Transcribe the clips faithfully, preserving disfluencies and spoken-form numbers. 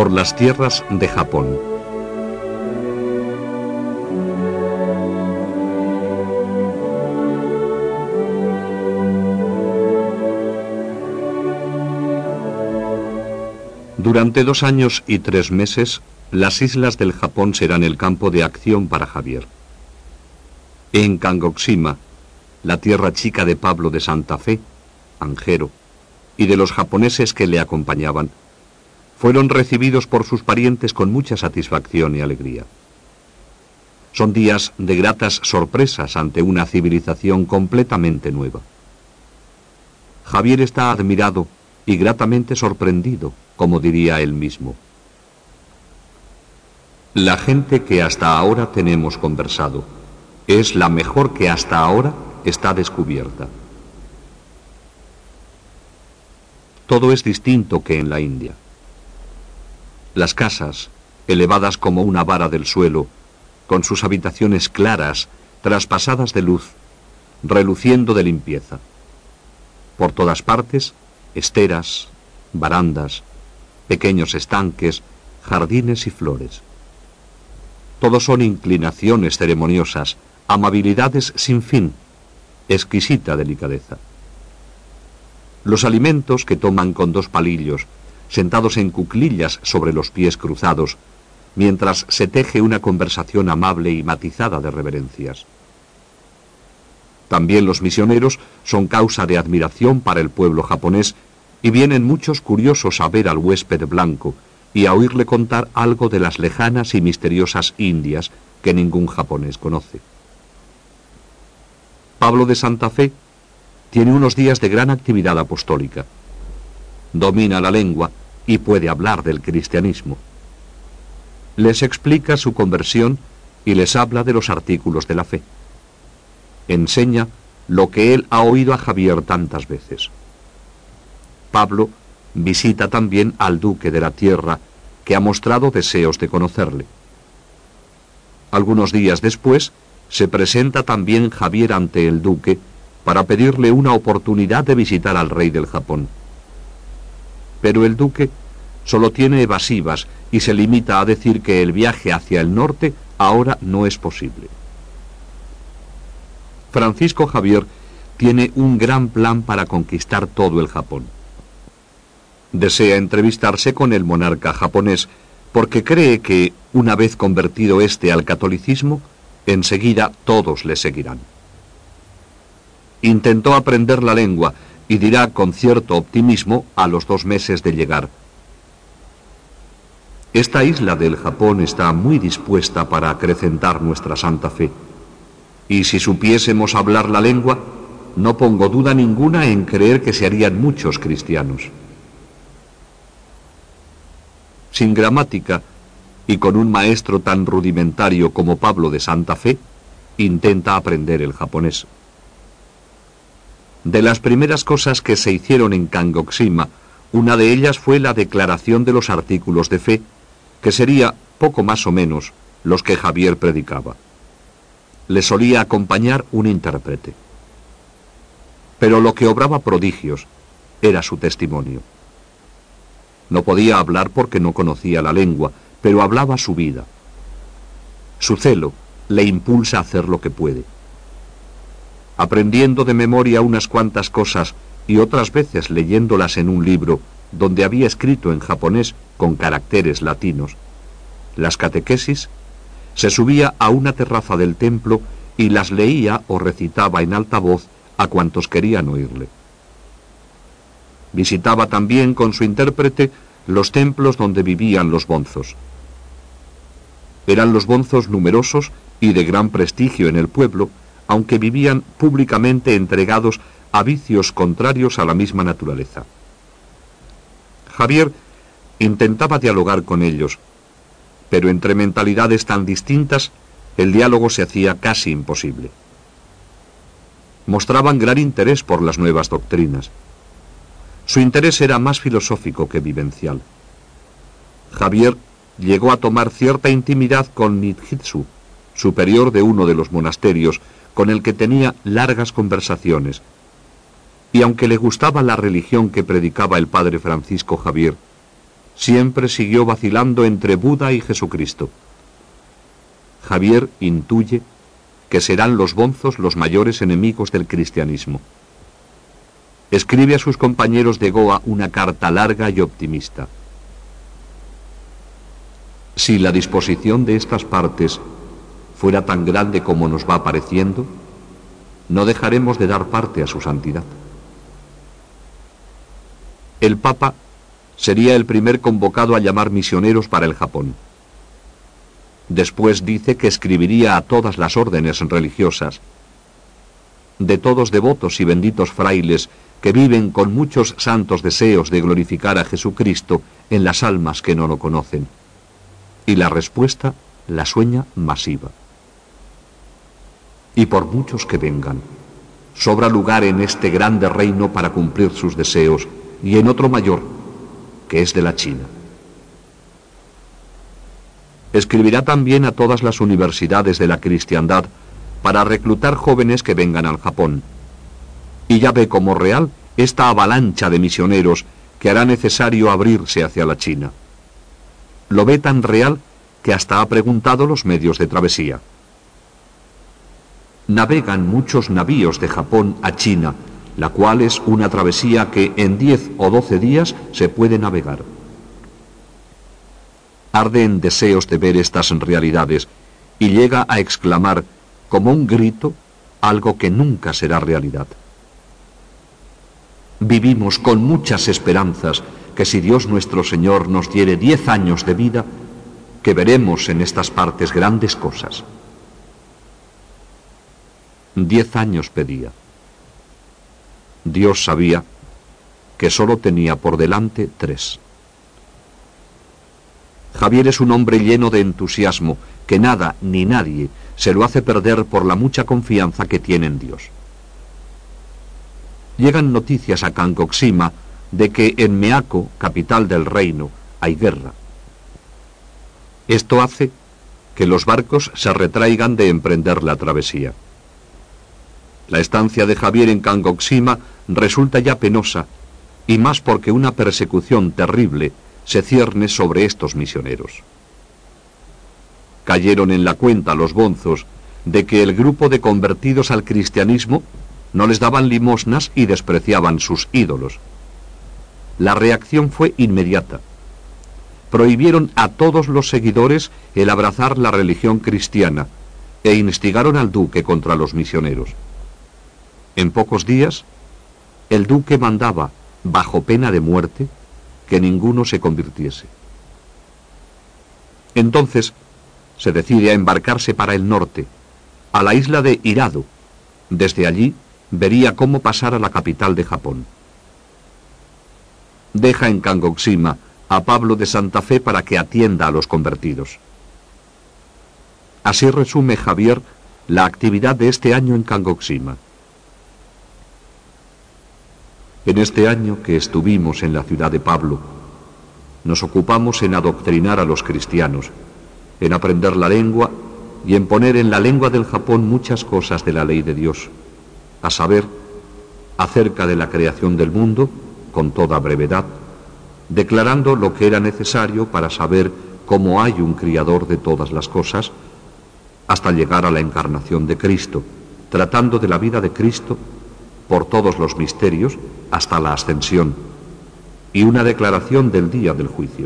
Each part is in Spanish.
por las tierras de Japón. Durante dos años y tres meses, las islas del Japón serán el campo de acción para Javier. En Kangoshima, la tierra chica de Pablo de Santa Fe, Anjero, y de los japoneses que le acompañaban, fueron recibidos por sus parientes con mucha satisfacción y alegría. Son días de gratas sorpresas ante una civilización completamente nueva. Javier está admirado y gratamente sorprendido, como diría él mismo. La gente que hasta ahora tenemos conversado es la mejor que hasta ahora está descubierta. Todo es distinto que en la India. Las casas, elevadas como una vara del suelo, con sus habitaciones claras, traspasadas de luz, reluciendo de limpieza. Por todas partes, esteras, barandas, pequeños estanques, jardines y flores. Todos son inclinaciones ceremoniosas, amabilidades sin fin, exquisita delicadeza. Los alimentos que toman con dos palillos, sentados en cuclillas sobre los pies cruzados, mientras se teje una conversación amable y matizada de reverencias. También los misioneros son causa de admiración para el pueblo japonés y vienen muchos curiosos a ver al huésped blanco y a oírle contar algo de las lejanas y misteriosas Indias que ningún japonés conoce. Pablo de Santa Fe tiene unos días de gran actividad apostólica. Domina la lengua y puede hablar del cristianismo. Les explica su conversión y les habla de los artículos de la fe. Enseña lo que él ha oído a Javier tantas veces. Pablo visita también al duque de la tierra, que ha mostrado deseos de conocerle. Algunos días después, se presenta también Javier ante el duque para pedirle una oportunidad de visitar al rey del Japón. Pero el duque solo tiene evasivas y se limita a decir que el viaje hacia el norte ahora no es posible. Francisco Javier tiene un gran plan para conquistar todo el Japón. Desea entrevistarse con el monarca japonés porque cree que, una vez convertido éste al catolicismo, enseguida todos le seguirán. Intentó aprender la lengua y dirá con cierto optimismo a los dos meses de llegar: esta isla del Japón está muy dispuesta para acrecentar nuestra santa fe, y si supiésemos hablar la lengua, no pongo duda ninguna en creer que se harían muchos cristianos. Sin gramática, y con un maestro tan rudimentario como Pablo de Santa Fe, intenta aprender el japonés. De las primeras cosas que se hicieron en Kangoshima, una de ellas fue la declaración de los artículos de fe, que sería, poco más o menos, los que Javier predicaba. Le solía acompañar un intérprete. Pero lo que obraba prodigios era su testimonio. No podía hablar porque no conocía la lengua, pero hablaba su vida. Su celo le impulsa a hacer lo que puede. Aprendiendo de memoria unas cuantas cosas y otras veces leyéndolas en un libro donde había escrito en japonés con caracteres latinos, las catequesis, se subía a una terraza del templo y las leía o recitaba en alta voz a cuantos querían oírle. Visitaba también con su intérprete los templos donde vivían los bonzos. Eran los bonzos numerosos y de gran prestigio en el pueblo, aunque vivían públicamente entregados a vicios contrarios a la misma naturaleza. Javier intentaba dialogar con ellos, pero entre mentalidades tan distintas, el diálogo se hacía casi imposible. Mostraban gran interés por las nuevas doctrinas. Su interés era más filosófico que vivencial. Javier llegó a tomar cierta intimidad con Nijitsu, superior de uno de los monasterios, con el que tenía largas conversaciones, y aunque le gustaba la religión que predicaba el padre Francisco Javier, siempre siguió vacilando entre Buda y Jesucristo. Javier intuye que serán los bonzos los mayores enemigos del cristianismo. Escribe a sus compañeros de Goa una carta larga y optimista. Si la disposición de estas partes fuera tan grande como nos va pareciendo, no dejaremos de dar parte a su santidad. El Papa sería el primer convocado a llamar misioneros para el Japón. Después dice que escribiría a todas las órdenes religiosas, de todos devotos y benditos frailes que viven con muchos santos deseos de glorificar a Jesucristo en las almas que no lo conocen. Y la respuesta la sueña masiva. Y por muchos que vengan, sobra lugar en este grande reino para cumplir sus deseos y en otro mayor, que es de la China. Escribirá también a todas las universidades de la cristiandad para reclutar jóvenes que vengan al Japón. Y ya ve como real esta avalancha de misioneros que hará necesario abrirse hacia la China. Lo ve tan real que hasta ha preguntado los medios de travesía. Navegan muchos navíos de Japón a China, la cual es una travesía que en diez o doce días se puede navegar. Arde en deseos de ver estas realidades y llega a exclamar como un grito algo que nunca será realidad. Vivimos con muchas esperanzas que si Dios nuestro Señor nos diere diez años de vida, que veremos en estas partes grandes cosas. Diez años pedía. Dios sabía que solo tenía por delante tres. Javier es un hombre lleno de entusiasmo, que nada ni nadie se lo hace perder por la mucha confianza que tiene en Dios. Llegan noticias a Kangoshima de que en Meako, capital del reino, hay guerra. Esto hace que los barcos se retraigan de emprender la travesía. La estancia de Javier en Kangoshima resulta ya penosa, y más porque una persecución terrible se cierne sobre estos misioneros. Cayeron en la cuenta los bonzos de que el grupo de convertidos al cristianismo no les daban limosnas y despreciaban sus ídolos. La reacción fue inmediata. Prohibieron a todos los seguidores el abrazar la religión cristiana e instigaron al duque contra los misioneros. En pocos días, el duque mandaba, bajo pena de muerte, que ninguno se convirtiese. Entonces, se decide a embarcarse para el norte, a la isla de Hirado. Desde allí, vería cómo pasar a la capital de Japón. Deja en Kangoshima a Pablo de Santa Fe para que atienda a los convertidos. Así resume Javier la actividad de este año en Kangoshima. En este año que estuvimos en la ciudad de Pablo, nos ocupamos en adoctrinar a los cristianos, en aprender la lengua y en poner en la lengua del Japón muchas cosas de la ley de Dios, a saber, acerca de la creación del mundo, con toda brevedad, declarando lo que era necesario para saber cómo hay un Criador de todas las cosas, hasta llegar a la encarnación de Cristo, tratando de la vida de Cristo por todos los misterios hasta la ascensión, y una declaración del día del juicio.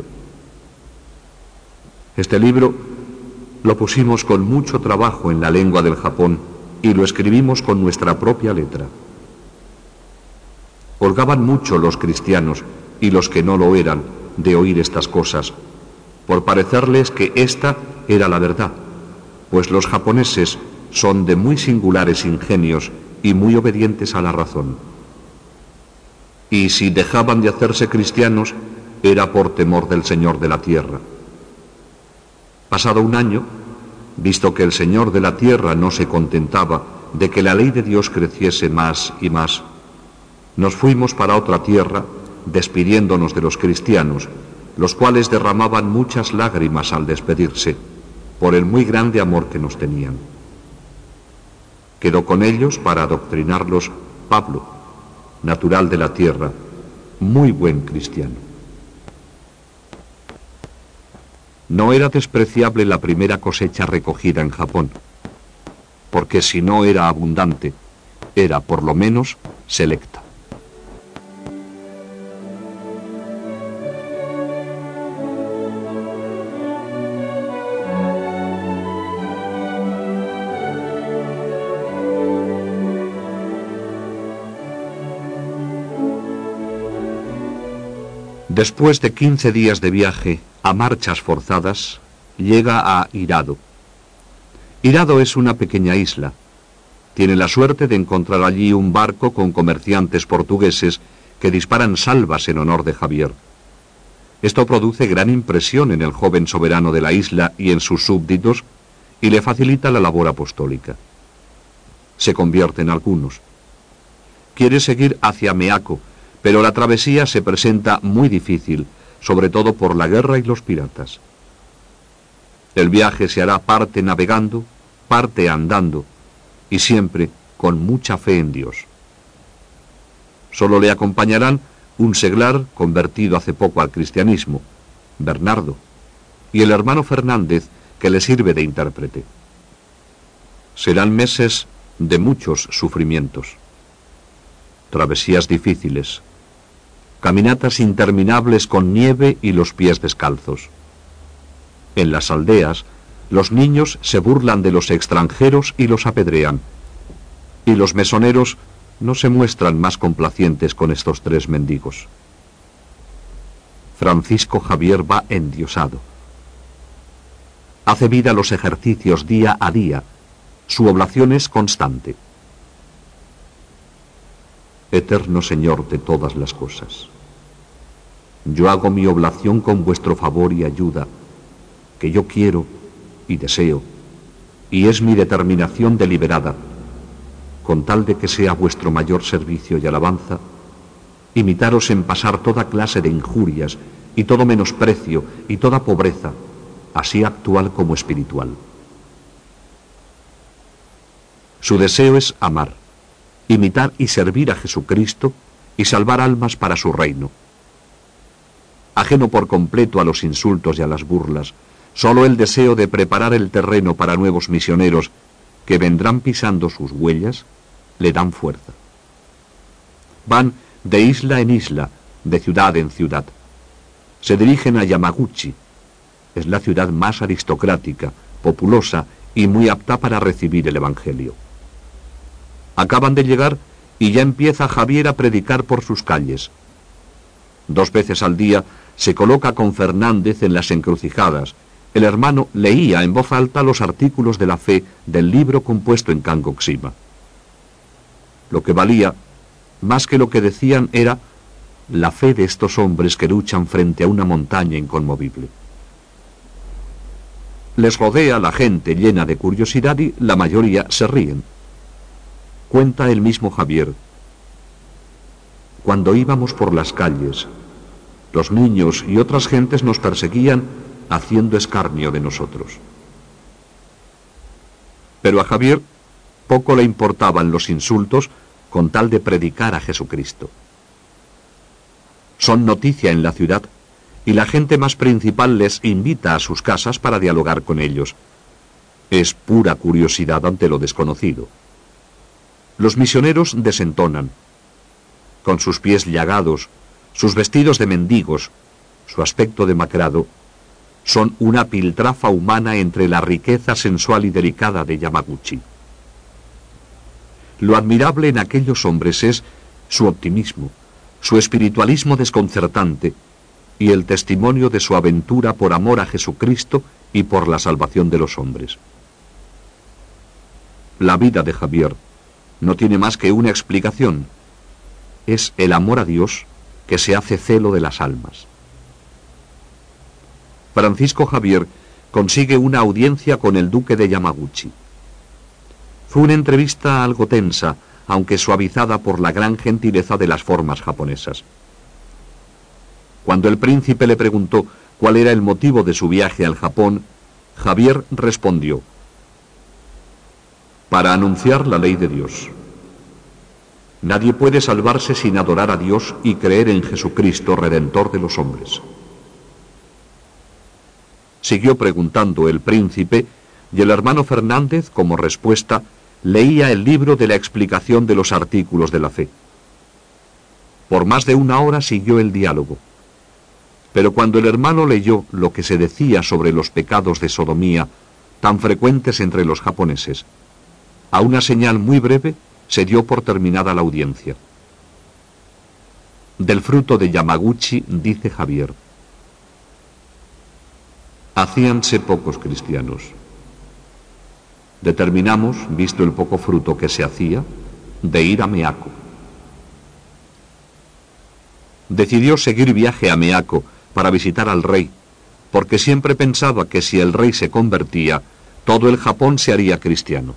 Este libro lo pusimos con mucho trabajo en la lengua del Japón y lo escribimos con nuestra propia letra. Holgaban mucho los cristianos y los que no lo eran de oír estas cosas, por parecerles que esta era la verdad, pues los japoneses son de muy singulares ingenios y muy obedientes a la razón. Y si dejaban de hacerse cristianos, era por temor del Señor de la tierra. Pasado un año, visto que el Señor de la tierra no se contentaba de que la ley de Dios creciese más y más, nos fuimos para otra tierra, despidiéndonos de los cristianos, los cuales derramaban muchas lágrimas al despedirse, por el muy grande amor que nos tenían. Quedó con ellos para adoctrinarlos Pablo, natural de la tierra, muy buen cristiano. No era despreciable la primera cosecha recogida en Japón, porque si no era abundante, era por lo menos selecta. Después de quince días de viaje a marchas forzadas, llega a Hirado. Hirado es una pequeña isla. Tiene la suerte de encontrar allí un barco con comerciantes portugueses que disparan salvas en honor de Javier. Esto produce gran impresión en el joven soberano de la isla y en sus súbditos y le facilita la labor apostólica. Se convierte en algunos. Quiere seguir hacia Meako, pero la travesía se presenta muy difícil, sobre todo por la guerra y los piratas. El viaje se hará parte navegando, parte andando, y siempre con mucha fe en Dios. Solo le acompañarán un seglar convertido hace poco al cristianismo, Bernardo, y el hermano Fernández, que le sirve de intérprete. Serán meses de muchos sufrimientos, travesías difíciles, caminatas interminables con nieve y los pies descalzos. En las aldeas, los niños se burlan de los extranjeros y los apedrean, y los mesoneros no se muestran más complacientes con estos tres mendigos. Francisco Javier va endiosado. Hace vida los ejercicios día a día. Su oblación es constante. Eterno Señor de todas las cosas, yo hago mi oblación con vuestro favor y ayuda, que yo quiero y deseo, y es mi determinación deliberada, con tal de que sea vuestro mayor servicio y alabanza, imitaros en pasar toda clase de injurias y todo menosprecio y toda pobreza, así actual como espiritual. Su deseo es amar, imitar y servir a Jesucristo y salvar almas para su reino. Ajeno por completo a los insultos y a las burlas, solo el deseo de preparar el terreno para nuevos misioneros que vendrán pisando sus huellas le dan fuerza. Van de isla en isla, de ciudad en ciudad. Se dirigen a Yamaguchi. Es la ciudad más aristocrática, populosa y muy apta para recibir el Evangelio. Acaban de llegar y ya empieza Javier a predicar por sus calles. Dos veces al día se coloca con Fernández en las encrucijadas. El hermano leía en voz alta los artículos de la fe del libro compuesto en Kangoshima. Lo que valía, más que lo que decían, era la fe de estos hombres que luchan frente a una montaña inconmovible. Les rodea la gente llena de curiosidad y la mayoría se ríen. Cuenta el mismo Javier: cuando íbamos por las calles, los niños y otras gentes nos perseguían haciendo escarnio de nosotros. Pero a Javier poco le importaban los insultos con tal de predicar a Jesucristo. Son noticia en la ciudad y la gente más principal les invita a sus casas para dialogar con ellos. Es pura curiosidad ante lo desconocido. Los misioneros desentonan. Con sus pies llagados, sus vestidos de mendigos, su aspecto demacrado, son una piltrafa humana entre la riqueza sensual y delicada de Yamaguchi. Lo admirable en aquellos hombres es su optimismo, su espiritualismo desconcertante y el testimonio de su aventura por amor a Jesucristo y por la salvación de los hombres. La vida de Javier no tiene más que una explicación. Es el amor a Dios que se hace celo de las almas. Francisco Javier consigue una audiencia con el duque de Yamaguchi. Fue una entrevista algo tensa, aunque suavizada por la gran gentileza de las formas japonesas. Cuando el príncipe le preguntó cuál era el motivo de su viaje al Japón, Javier respondió: para anunciar la ley de Dios. Nadie puede salvarse sin adorar a Dios y creer en Jesucristo, Redentor de los hombres. Siguió preguntando el príncipe, y el hermano Fernández, como respuesta, leía el libro de la explicación de los artículos de la fe. Por más de una hora siguió el diálogo. Pero cuando el hermano leyó lo que se decía sobre los pecados de sodomía, tan frecuentes entre los japoneses, a una señal muy breve se dio por terminada la audiencia. Del fruto de Yamaguchi dice Javier: hacíanse pocos cristianos. Determinamos, visto el poco fruto que se hacía, de ir a Meako. Decidió seguir viaje a Meako para visitar al rey, porque siempre pensaba que si el rey se convertía, todo el Japón se haría cristiano.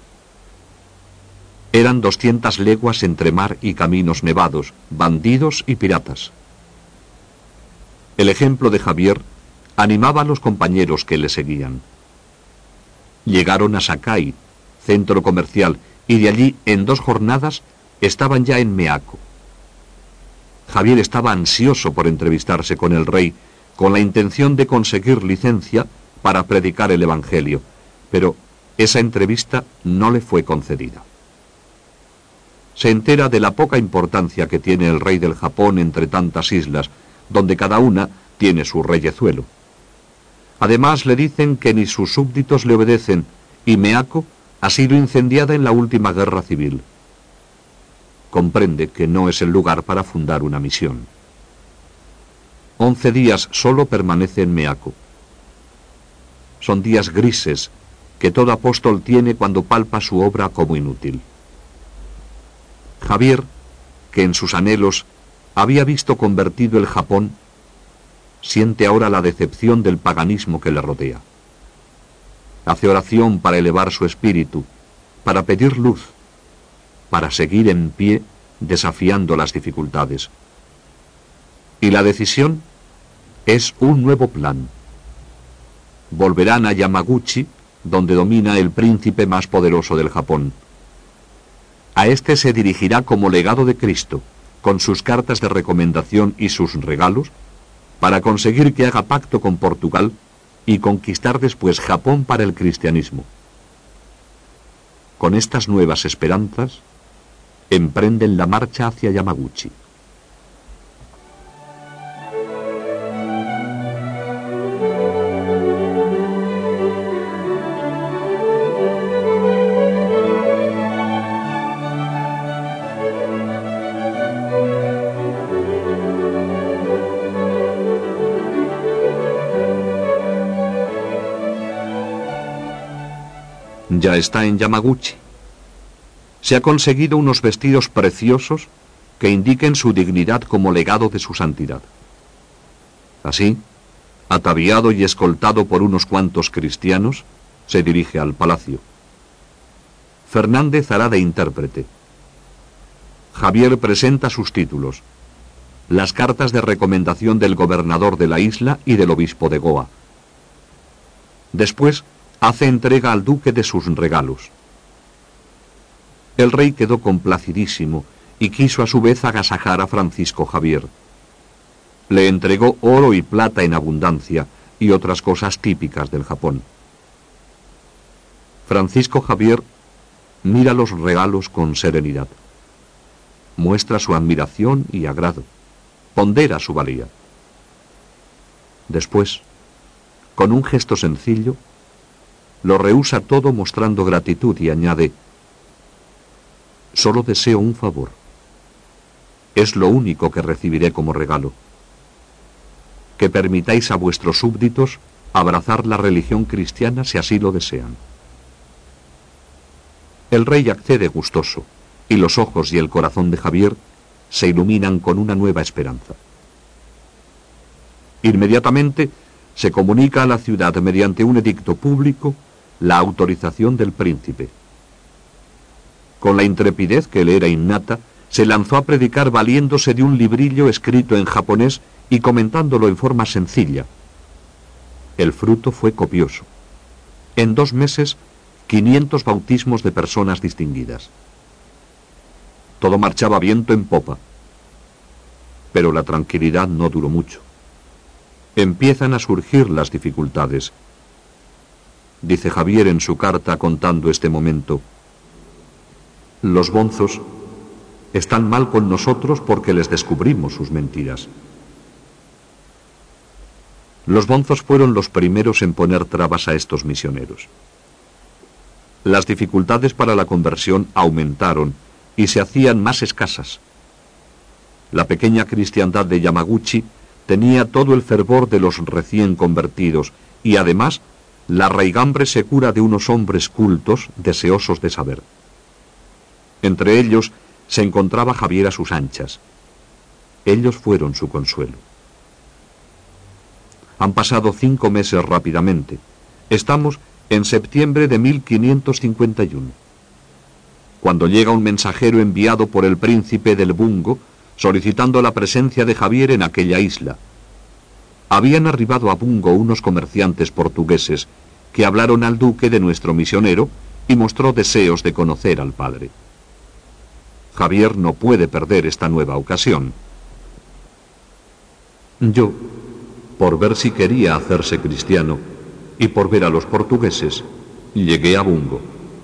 Eran doscientas leguas entre mar y caminos nevados, bandidos y piratas. El ejemplo de Javier animaba a los compañeros que le seguían. Llegaron a Sakai, centro comercial, y de allí, en dos jornadas, estaban ya en Meako. Javier estaba ansioso por entrevistarse con el rey, con la intención de conseguir licencia para predicar el Evangelio, pero esa entrevista no le fue concedida. Se entera de la poca importancia que tiene el rey del Japón entre tantas islas, donde cada una tiene su reyezuelo. Además le dicen que ni sus súbditos le obedecen, y Meako ha sido incendiada en la última guerra civil. Comprende que no es el lugar para fundar una misión. Once días solo permanece en Meako. Son días grises que todo apóstol tiene cuando palpa su obra como inútil. Javier, que en sus anhelos había visto convertido el Japón, siente ahora la decepción del paganismo que le rodea. Hace oración para elevar su espíritu, para pedir luz, para seguir en pie desafiando las dificultades. Y la decisión es un nuevo plan. Volverán a Yamaguchi, donde domina el príncipe más poderoso del Japón. A este se dirigirá como legado de Cristo, con sus cartas de recomendación y sus regalos, para conseguir que haga pacto con Portugal y conquistar después Japón para el cristianismo. Con estas nuevas esperanzas, emprenden la marcha hacia Yamaguchi. Ya está en Yamaguchi. Se ha conseguido unos vestidos preciosos que indiquen su dignidad como legado de su santidad. Así, ataviado y escoltado por unos cuantos cristianos, se dirige al palacio. Fernández hará de intérprete. Javier presenta sus títulos, las cartas de recomendación del gobernador de la isla y del obispo de Goa. Después, hace entrega al duque de sus regalos. El rey quedó complacidísimo y quiso a su vez agasajar a Francisco Javier. Le entregó oro y plata en abundancia y otras cosas típicas del Japón. Francisco Javier mira los regalos con serenidad. Muestra su admiración y agrado. Pondera su valía. Después, con un gesto sencillo, lo rehúsa todo mostrando gratitud y añade: solo deseo un favor. Es lo único que recibiré como regalo. Que permitáis a vuestros súbditos abrazar la religión cristiana si así lo desean. El rey accede gustoso, y los ojos y el corazón de Javier se iluminan con una nueva esperanza. Inmediatamente se comunica a la ciudad mediante un edicto público la autorización del príncipe. Con la intrepidez que le era innata, se lanzó a predicar valiéndose de un librillo escrito en japonés y comentándolo en forma sencilla. El fruto fue copioso. En dos meses, quinientos bautismos de personas distinguidas. Todo marchaba viento en popa. Pero la tranquilidad no duró mucho. Empiezan a surgir las dificultades, dice Javier en su carta contando este momento, los bonzos están mal con nosotros porque les descubrimos sus mentiras. Los bonzos fueron los primeros en poner trabas a estos misioneros. Las dificultades para la conversión aumentaron y se hacían más escasas. La pequeña cristiandad de Yamaguchi tenía todo el fervor de los recién convertidos y además la raigambre segura de unos hombres cultos deseosos de saber. Entre ellos se encontraba Javier a sus anchas. Ellos fueron su consuelo. Han pasado cinco meses rápidamente. Estamos en septiembre de mil quinientos cincuenta y uno. Cuando llega un mensajero enviado por el príncipe del Bungo, solicitando la presencia de Javier en aquella isla. Habían arribado a Bungo unos comerciantes portugueses que hablaron al duque de nuestro misionero y mostró deseos de conocer al padre. Javier no puede perder esta nueva ocasión. Yo, por ver si quería hacerse cristiano y por ver a los portugueses, llegué a Bungo.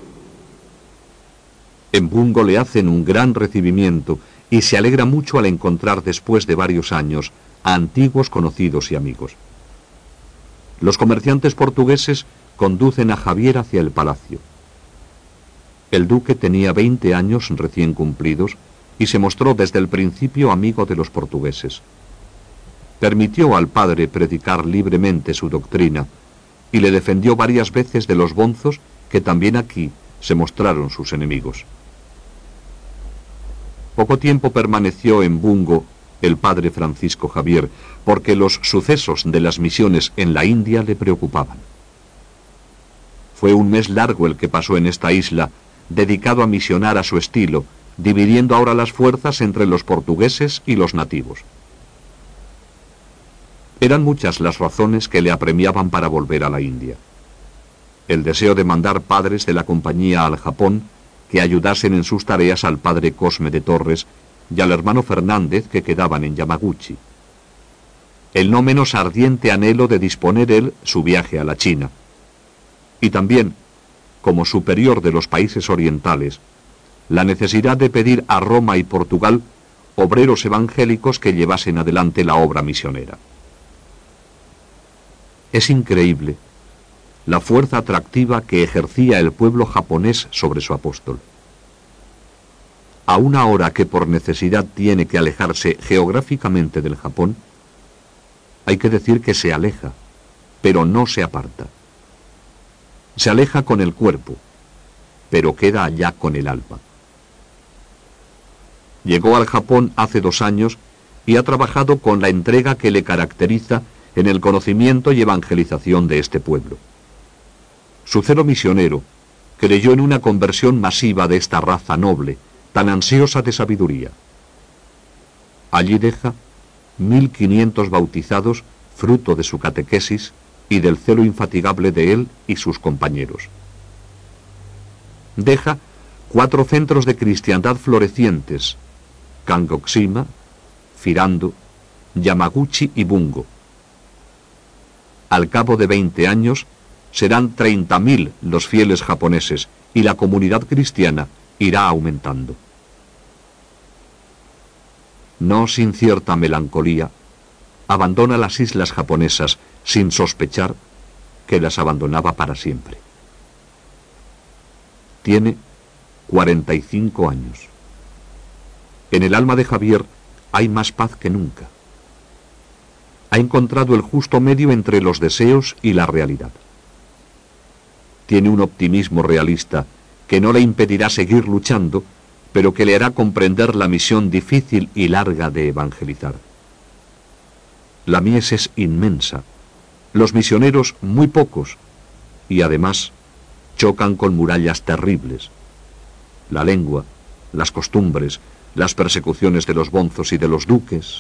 En Bungo le hacen un gran recibimiento y se alegra mucho al encontrar después de varios años a antiguos conocidos y amigos. Los comerciantes portugueses conducen a Javier hacia el palacio. El duque tenía veinte años recién cumplidos y se mostró desde el principio amigo de los portugueses. Permitió al padre predicar libremente su doctrina y le defendió varias veces de los bonzos que también aquí se mostraron sus enemigos. Poco tiempo permaneció en Bungo el padre Francisco Javier, porque los sucesos de las misiones en la India le preocupaban. Fue un mes largo el que pasó en esta isla, dedicado a misionar a su estilo, dividiendo ahora las fuerzas entre los portugueses y los nativos. Eran muchas las razones que le apremiaban para volver a la India. El deseo de mandar padres de la compañía al Japón que ayudasen en sus tareas al padre Cosme de Torres y al hermano Fernández que quedaban en Yamaguchi. El no menos ardiente anhelo de disponer él su viaje a la China. Y también, como superior de los países orientales, la necesidad de pedir a Roma y Portugal obreros evangélicos que llevasen adelante la obra misionera. Es increíble la fuerza atractiva que ejercía el pueblo japonés sobre su apóstol. Aun ahora que por necesidad tiene que alejarse geográficamente del Japón, hay que decir que se aleja, pero no se aparta. Se aleja con el cuerpo, pero queda allá con el alma. Llegó al Japón hace dos años y ha trabajado con la entrega que le caracteriza en el conocimiento y evangelización de este pueblo. Su celo misionero creyó en una conversión masiva de esta raza noble, tan ansiosa de sabiduría. Allí deja mil quinientos bautizados, fruto de su catequesis y del celo infatigable de él y sus compañeros. Deja cuatro centros de cristiandad florecientes: Kangoshima, Firando, Yamaguchi y Bungo. Al cabo de veinte años, serán treinta mil los fieles japoneses y la comunidad cristiana irá aumentando. No sin cierta melancolía, abandona las islas japonesas sin sospechar que las abandonaba para siempre. Tiene cuarenta y cinco años. En el alma de Javier hay más paz que nunca. Ha encontrado el justo medio entre los deseos y la realidad. Tiene un optimismo realista que no le impedirá seguir luchando, pero que le hará comprender la misión difícil y larga de evangelizar. La mies es inmensa, los misioneros muy pocos, y además chocan con murallas terribles. La lengua, las costumbres, las persecuciones de los bonzos y de los duques.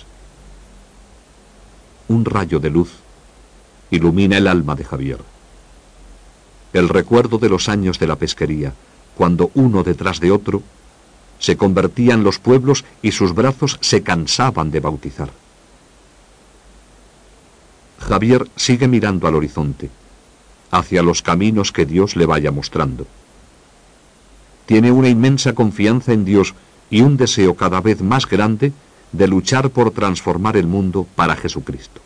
Un rayo de luz ilumina el alma de Javier. El recuerdo de los años de la pesquería, cuando uno detrás de otro se convertían los pueblos y sus brazos se cansaban de bautizar. Javier sigue mirando al horizonte. hacia los caminos que Dios le vaya mostrando. Tiene una inmensa confianza en Dios y un deseo cada vez más grande de luchar por transformar el mundo para Jesucristo.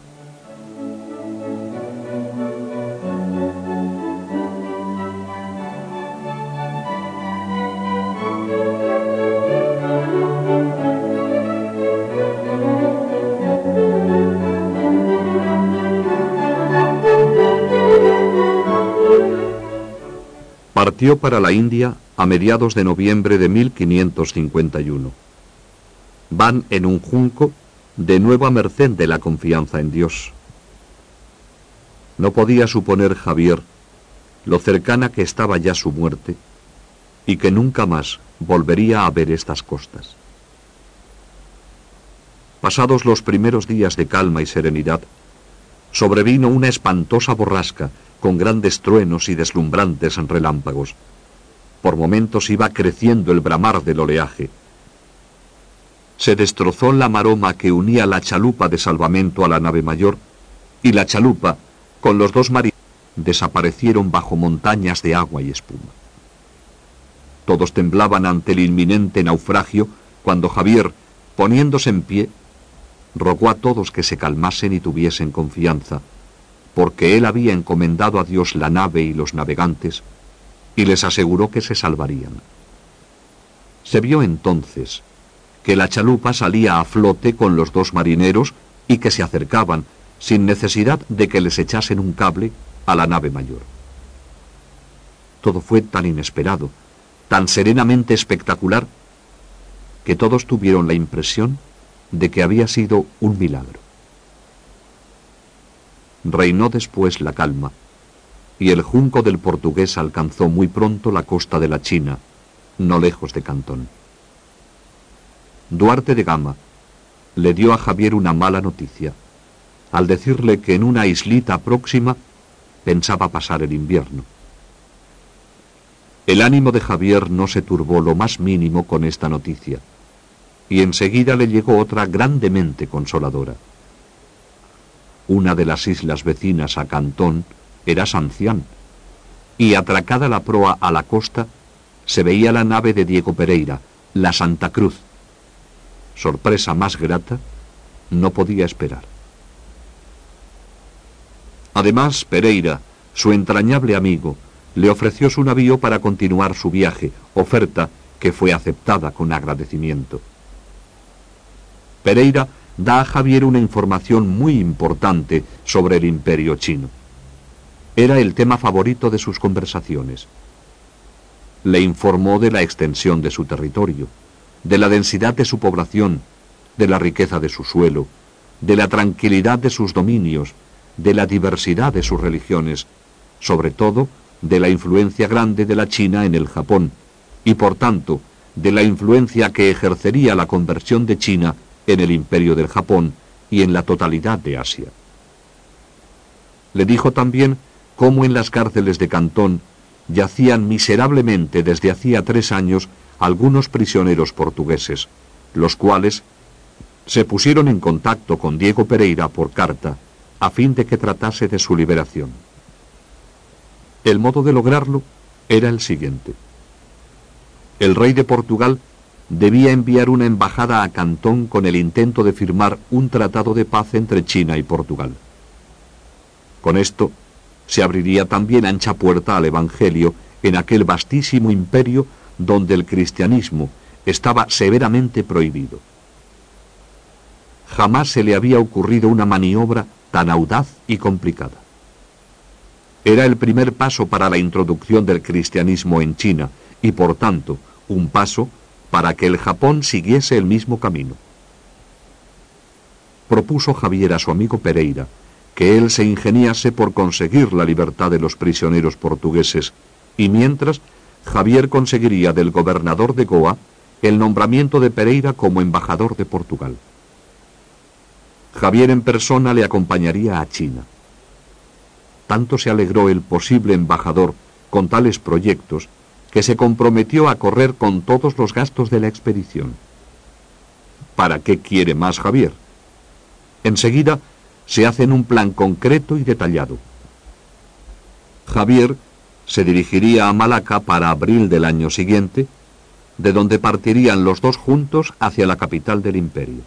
Partió para la India a mediados de noviembre de mil quinientos cincuenta y uno. Van en un junco, de nuevo a merced de la confianza en Dios. No podía suponer Javier lo cercana que estaba ya su muerte y que nunca más volvería a ver estas costas. Pasados los primeros días de calma y serenidad, sobrevino una espantosa borrasca con grandes truenos y deslumbrantes relámpagos. Por momentos iba creciendo el bramar del oleaje. Se destrozó la maroma que unía la chalupa de salvamento a la nave mayor, y la chalupa, con los dos marineros, desaparecieron bajo montañas de agua y espuma. Todos temblaban ante el inminente naufragio, cuando Javier, poniéndose en pie, rogó a todos que se calmasen y tuviesen confianza, porque él había encomendado a Dios la nave y los navegantes, y les aseguró que se salvarían. Se vio entonces que la chalupa salía a flote con los dos marineros y que se acercaban, sin necesidad de que les echasen un cable, a la nave mayor. Todo fue tan inesperado, tan serenamente espectacular, que todos tuvieron la impresión de que había sido un milagro. Reinó después la calma, y el junco del portugués alcanzó muy pronto la costa de la China, no lejos de Cantón. Duarte de Gama le dio a Javier una mala noticia, al decirle que en una islita próxima pensaba pasar el invierno. El ánimo de Javier no se turbó lo más mínimo con esta noticia, y enseguida le llegó otra grandemente consoladora. Una de las islas vecinas a Cantón era Sancián, y atracada la proa a la costa, se veía la nave de Diego Pereira, la Santa Cruz. Sorpresa más grata no podía esperar. Además, Pereira, su entrañable amigo, le ofreció su navío para continuar su viaje, oferta que fue aceptada con agradecimiento. Pereira da a Javier una información muy importante sobre el imperio chino. Era el tema favorito de sus conversaciones. Le informó de la extensión de su territorio, de la densidad de su población, de la riqueza de su suelo, de la tranquilidad de sus dominios, de la diversidad de sus religiones, sobre todo de la influencia grande de la China en el Japón, y por tanto, de la influencia que ejercería la conversión de China en el imperio del Japón y en la totalidad de Asia. Le dijo también cómo en las cárceles de Cantón yacían miserablemente desde hacía tres años algunos prisioneros portugueses, los cuales se pusieron en contacto con Diego Pereira por carta, a fin de que tratase de su liberación. El modo de lograrlo era el siguiente. El rey de Portugal debía enviar una embajada a Cantón con el intento de firmar un tratado de paz entre China y Portugal. Con esto se abriría también ancha puerta al Evangelio en aquel vastísimo imperio donde el cristianismo estaba severamente prohibido. Jamás se le había ocurrido una maniobra tan audaz y complicada. Era el primer paso para la introducción del cristianismo en China y, por tanto, un paso para que el Japón siguiese el mismo camino. Propuso Javier a su amigo Pereira que él se ingeniase por conseguir la libertad de los prisioneros portugueses, y mientras Javier conseguiría del gobernador de Goa el nombramiento de Pereira como embajador de Portugal. Javier en persona le acompañaría a China. Tanto se alegró el posible embajador con tales proyectos que se comprometió a correr con todos los gastos de la expedición. ¿Para qué quiere más Javier? Enseguida se hace un plan concreto y detallado. Javier se dirigiría a Malaca para abril del año siguiente, de donde partirían los dos juntos hacia la capital del imperio.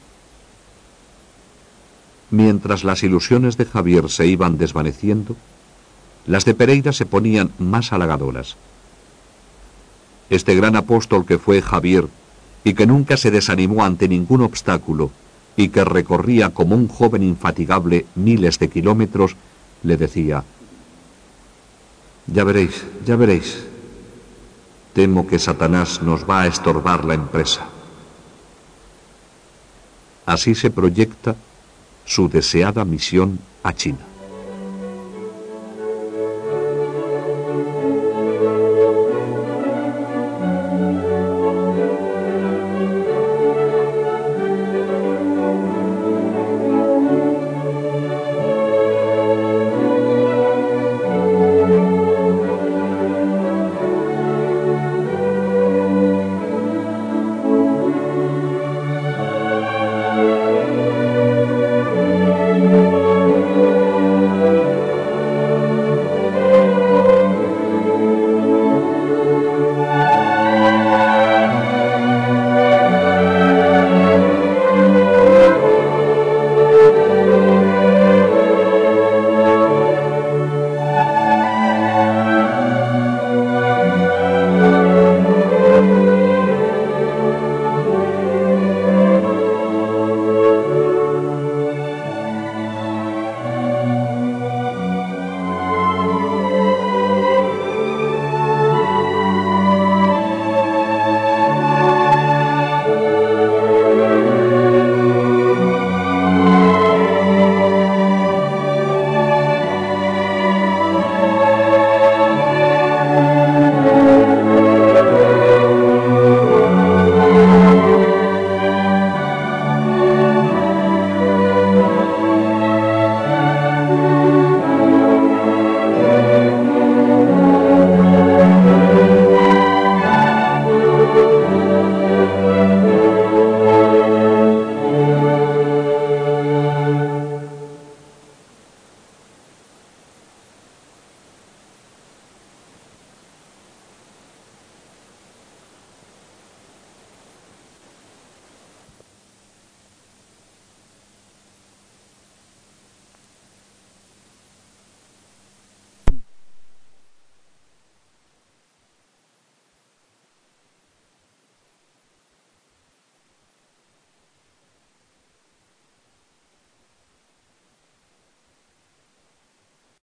Mientras las ilusiones de Javier se iban desvaneciendo, las de Pereira se ponían más halagadoras. Este gran apóstol que fue Javier, y que nunca se desanimó ante ningún obstáculo, y que recorría como un joven infatigable miles de kilómetros, le decía: «Ya veréis, ya veréis. Temo que Satanás nos va a estorbar la empresa». Así se proyecta su deseada misión a China.